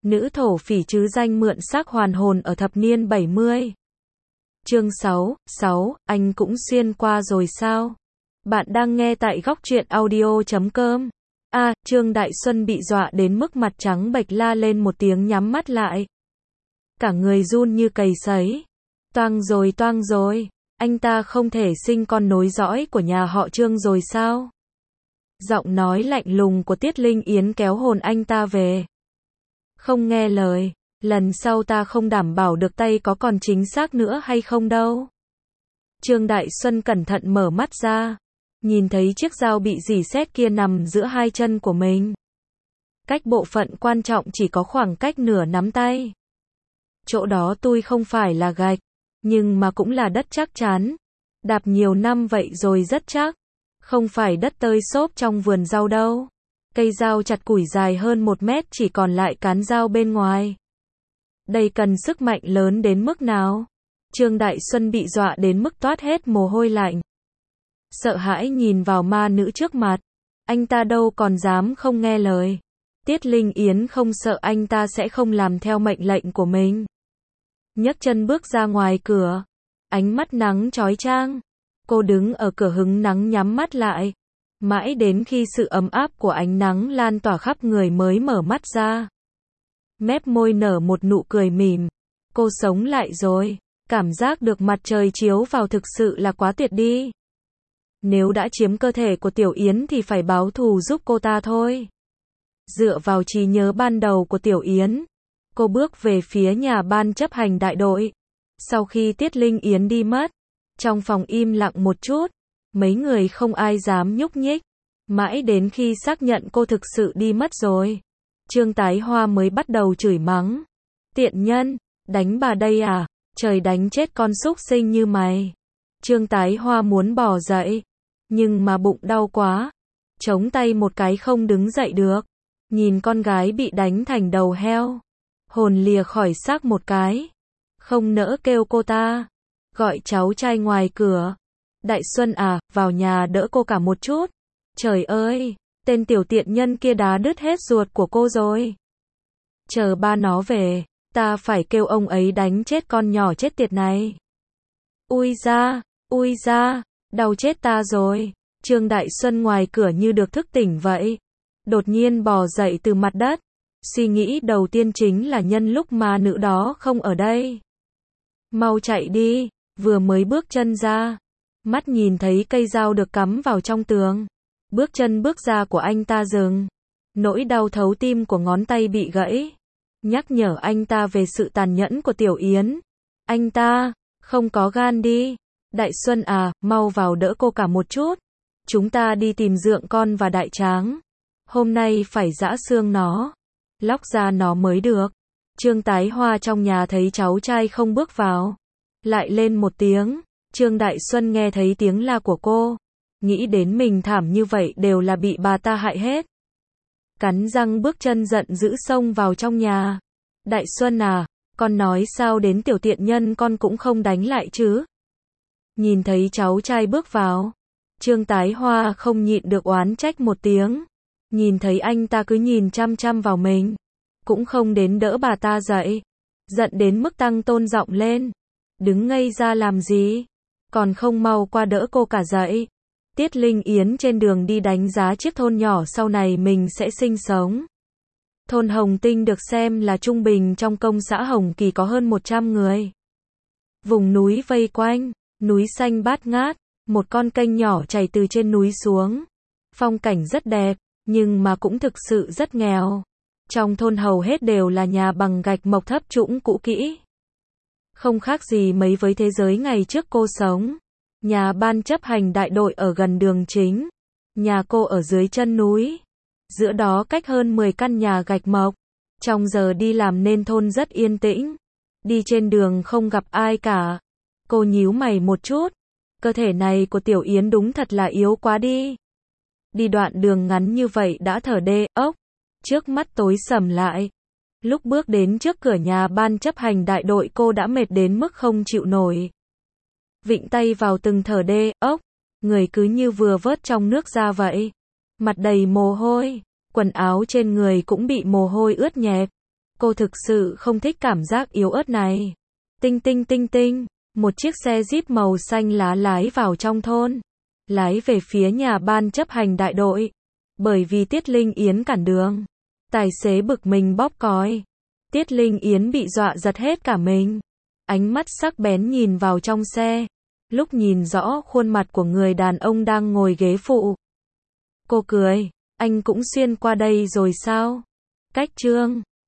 nữ thổ phỉ chứ danh mượn xác hoàn hồn ở thập niên 70. Chương 6, anh cũng xuyên qua rồi sao? Bạn đang nghe tại góc truyện audio.com. Trương Đại Xuân bị dọa đến mức mặt trắng bệch la lên một tiếng nhắm mắt lại. Cả người run như cầy sấy. Toang rồi, anh ta không thể sinh con nối dõi của nhà họ Trương rồi sao? Giọng nói lạnh lùng của Tiết Linh Yến kéo hồn anh ta về. Không nghe lời, lần sau ta không đảm bảo được tay có còn chính xác nữa hay không đâu. Trương Đại Xuân cẩn thận mở mắt ra, nhìn thấy chiếc dao bị rỉ sét kia nằm giữa hai chân của mình. Cách bộ phận quan trọng chỉ có khoảng cách nửa nắm tay. Chỗ đó tui không phải là gạch, nhưng mà cũng là đất chắc chắn. Đạp nhiều năm vậy rồi rất chắc. Không phải đất tơi xốp trong vườn rau đâu. Cây dao chặt củi dài hơn 1 mét chỉ còn lại cán dao bên ngoài. Đây cần sức mạnh lớn đến mức nào? Trương Đại Xuân bị dọa đến mức toát hết mồ hôi lạnh. Sợ hãi nhìn vào ma nữ trước mặt. Anh ta đâu còn dám không nghe lời. Tiết Linh Yến không sợ anh ta sẽ không làm theo mệnh lệnh của mình. Nhấc chân bước ra ngoài cửa. Ánh mắt nắng chói chang. Cô đứng ở cửa hứng nắng nhắm mắt lại. Mãi đến khi sự ấm áp của ánh nắng lan tỏa khắp người mới mở mắt ra. Mép môi nở một nụ cười mỉm. Cô sống lại rồi. Cảm giác được mặt trời chiếu vào thực sự là quá tuyệt đi. Nếu đã chiếm cơ thể của Tiểu Yến thì phải báo thù giúp cô ta thôi. Dựa vào trí nhớ ban đầu của Tiểu Yến, cô bước về phía nhà ban chấp hành đại đội. Sau khi Tiết Linh Yến đi mất, trong phòng im lặng một chút, mấy người không ai dám nhúc nhích. Mãi đến khi xác nhận cô thực sự đi mất rồi, Trương Tái Hoa mới bắt đầu chửi mắng. Tiện nhân, đánh bà đây à? Trời đánh chết con súc sinh như mày. Trương Tái Hoa muốn bò dậy, nhưng mà bụng đau quá. Chống tay một cái không đứng dậy được. Nhìn con gái bị đánh thành đầu heo. Hồn lìa khỏi xác một cái. Không nỡ kêu cô ta. Gọi cháu trai ngoài cửa. Đại Xuân à, vào nhà đỡ cô cả một chút. Trời ơi, tên tiểu tiện nhân kia đá đứt hết ruột của cô rồi. Chờ ba nó về, ta phải kêu ông ấy đánh chết con nhỏ chết tiệt này. Ui da, đau chết ta rồi. Trương Đại Xuân ngoài cửa như được thức tỉnh vậy. Đột nhiên bò dậy từ mặt đất. Suy nghĩ đầu tiên chính là nhân lúc ma nữ đó không ở đây. Mau chạy đi, vừa mới bước chân ra. Mắt nhìn thấy cây dao được cắm vào trong tường. Bước chân bước ra của anh ta dừng. Nỗi đau thấu tim của ngón tay bị gãy. Nhắc nhở anh ta về sự tàn nhẫn của Tiểu Yến. Anh ta, không có gan đi. Đại Xuân à, mau vào đỡ cô cả một chút. Chúng ta đi tìm dượng con và đại tráng. Hôm nay phải giã xương nó. Lóc ra nó mới được. Trương Tái Hoa trong nhà thấy cháu trai không bước vào. Lại lên một tiếng. Trương Đại Xuân nghe thấy tiếng la của cô. Nghĩ đến mình thảm như vậy đều là bị bà ta hại hết. Cắn răng bước chân giận dữ xông vào trong nhà. Đại Xuân à, con nói sao đến tiểu tiện nhân con cũng không đánh lại chứ? Nhìn thấy cháu trai bước vào. Trương Tái Hoa không nhịn được oán trách một tiếng. Nhìn thấy anh ta cứ nhìn chăm chăm vào mình. Cũng không đến đỡ bà ta dậy. Giận đến mức tăng tôn giọng lên. Đứng ngây ra làm gì? Còn không mau qua đỡ cô cả dậy. Tiết Linh Yến trên đường đi đánh giá chiếc thôn nhỏ sau này mình sẽ sinh sống. Thôn Hồng Tinh được xem là trung bình trong công xã Hồng Kỳ có hơn 100 người. Vùng núi vây quanh, núi xanh bát ngát, một con kênh nhỏ chảy từ trên núi xuống. Phong cảnh rất đẹp, nhưng mà cũng thực sự rất nghèo. Trong thôn hầu hết đều là nhà bằng gạch mộc thấp trũng cũ kỹ. Không khác gì mấy với thế giới ngày trước cô sống. Nhà ban chấp hành đại đội ở gần đường chính. Nhà cô ở dưới chân núi. Giữa đó cách hơn 10 căn nhà gạch mộc. Trong giờ đi làm nên thôn rất yên tĩnh. Đi trên đường không gặp ai cả. Cô nhíu mày một chút. Cơ thể này của Tiểu Yến đúng thật là yếu quá đi. Đi đoạn đường ngắn như vậy đã thở đê ốc. Trước mắt tối sầm lại. Lúc bước đến trước cửa nhà ban chấp hành đại đội cô đã mệt đến mức không chịu nổi. Vịnh tay vào từng thở đê ốc. Người cứ như vừa vớt trong nước ra vậy. Mặt đầy mồ hôi. Quần áo trên người cũng bị mồ hôi ướt nhẹp. Cô thực sự không thích cảm giác yếu ớt này. Tinh tinh tinh tinh, một chiếc xe Jeep màu xanh lá lái vào trong thôn. Lái về phía nhà ban chấp hành đại đội. Bởi vì Tiết Linh Yến cản đường. Tài xế bực mình bóp còi. Tiết Linh Yến bị dọa giật hết cả mình. Ánh mắt sắc bén nhìn vào trong xe. Lúc nhìn rõ khuôn mặt của người đàn ông đang ngồi ghế phụ. Cô cười. Anh cũng xuyên qua đây rồi sao? Cách Trương.